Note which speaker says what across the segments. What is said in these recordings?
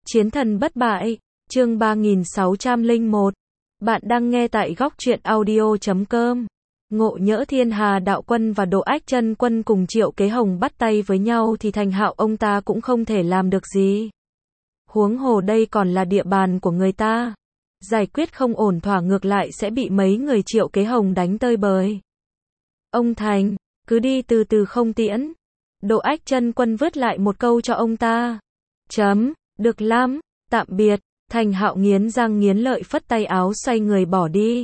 Speaker 1: Chiến thần bất bại, chương 3601. Bạn đang nghe tại góc truyện audio.com. Ngộ Nhỡ Thiên Hà đạo quân và Độ Ách Chân Quân cùng Triệu Kế Hồng bắt tay với nhau thì Thành Hạo ông ta cũng không thể làm được gì. Huống hồ đây còn là địa bàn của người ta. Giải quyết không ổn thỏa ngược lại sẽ bị mấy người Triệu Kế Hồng đánh tơi bời. Ông Thành, cứ đi từ từ không tiễn. Độ Ách Chân Quân vứt lại một câu cho ông ta. Được lắm, tạm biệt. Thành Hạo nghiến răng nghiến lợi phất tay áo xoay người bỏ đi.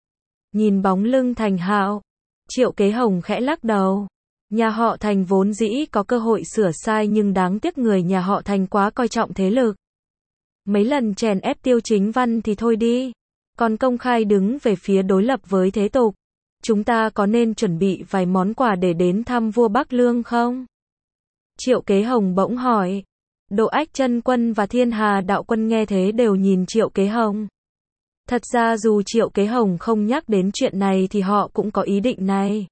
Speaker 1: Nhìn bóng lưng Thành Hạo, Triệu Kế Hồng khẽ lắc đầu. Nhà họ Thành vốn dĩ có cơ hội sửa sai nhưng đáng tiếc người nhà họ Thành quá coi trọng thế lực. Mấy lần chèn ép Tiêu Chính Văn thì thôi đi, còn công khai đứng về phía đối lập với thế tục. Chúng ta có nên chuẩn bị vài món quà để đến thăm vua Bắc Lương không? Triệu Kế Hồng bỗng hỏi. Độ Ách Chân Quân và Thiên Hà đạo quân nghe thế đều nhìn Triệu Kế Hồng. Thật ra dù Triệu Kế Hồng không nhắc đến chuyện này thì họ cũng có ý định này.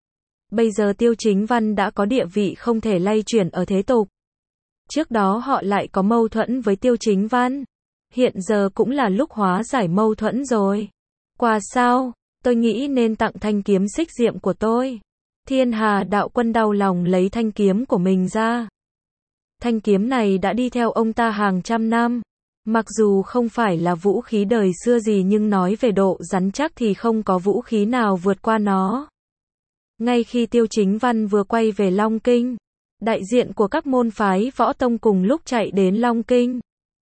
Speaker 1: Bây giờ Tiêu Chính Văn đã có địa vị không thể lay chuyển ở thế tục. Trước đó họ lại có mâu thuẫn với Tiêu Chính Văn. Hiện giờ cũng là lúc hóa giải mâu thuẫn rồi. Quà sao? Tôi nghĩ nên tặng thanh kiếm xích diệm của tôi. Thiên Hà đạo quân đau lòng lấy thanh kiếm của mình ra. Thanh kiếm này đã đi theo ông ta hàng trăm năm. Mặc dù không phải là vũ khí đời xưa gì nhưng nói về độ rắn chắc thì không có vũ khí nào vượt qua nó. Ngay khi Tiêu Chính Văn vừa quay về Long Kinh, đại diện của các môn phái võ tông cùng lúc chạy đến Long Kinh.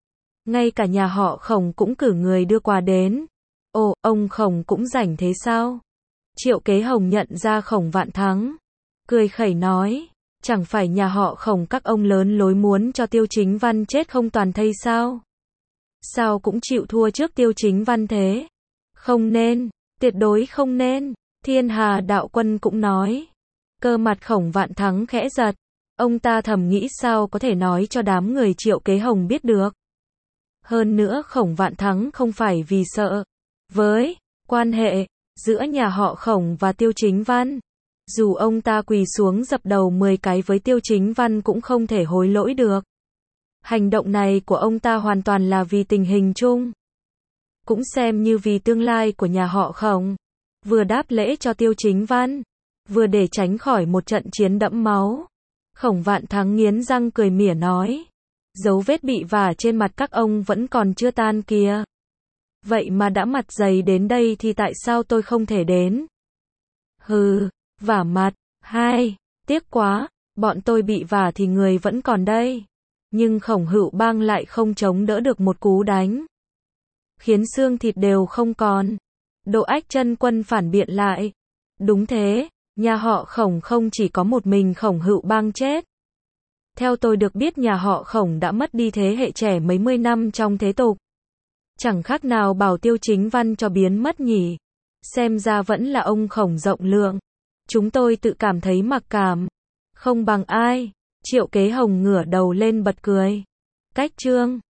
Speaker 1: Ngay cả nhà họ Khổng cũng cử người đưa quà đến. Ồ, ông Khổng cũng rảnh thế sao? Triệu Kế Hồng nhận ra Khổng Vạn Thắng. Cười khẩy nói. Chẳng phải nhà họ Khổng các ông lớn lối muốn cho Tiêu Chính Văn chết không toàn thây sao? Sao cũng chịu thua trước Tiêu Chính Văn thế? Không nên, tuyệt đối không nên. Thiên Hà đạo quân cũng nói. Cơ mặt Khổng Vạn Thắng khẽ giật. Ông ta thầm nghĩ sao có thể nói cho đám người Triệu Kế Hồng biết được. Hơn nữa Khổng Vạn Thắng không phải vì sợ với quan hệ giữa nhà họ Khổng và Tiêu Chính Văn. Dù ông ta quỳ xuống dập đầu 10 cái với Tiêu Chính Văn cũng không thể hối lỗi được. Hành động này của ông ta hoàn toàn là vì tình hình chung. Cũng xem như vì tương lai của nhà họ Khổng. Vừa đáp lễ cho Tiêu Chính Văn, vừa để tránh khỏi một trận chiến đẫm máu. Khổng Vạn Thắng nghiến răng cười mỉa nói. Dấu vết bị vả trên mặt các ông vẫn còn chưa tan kìa. Vậy mà đã mặt dày đến đây thì tại sao tôi không thể đến? Hừ. Vả mặt, tiếc quá, bọn tôi bị vả thì người vẫn còn đây. Nhưng Khổng Hữu Bang lại không chống đỡ được một cú đánh. Khiến xương thịt đều không còn. Độ Ách Chân Quân phản biện lại. Đúng thế, nhà họ Khổng không chỉ có một mình Khổng Hữu Bang chết. Theo tôi được biết nhà họ Khổng đã mất đi thế hệ trẻ mấy mươi năm trong thế tục. Chẳng khác nào bảo Tiêu Chính Văn cho biến mất nhỉ. Xem ra vẫn là ông Khổng rộng lượng. Chúng tôi tự cảm thấy mặc cảm. Không bằng ai. Triệu Kế Hồng ngửa đầu lên bật cười. Cách chương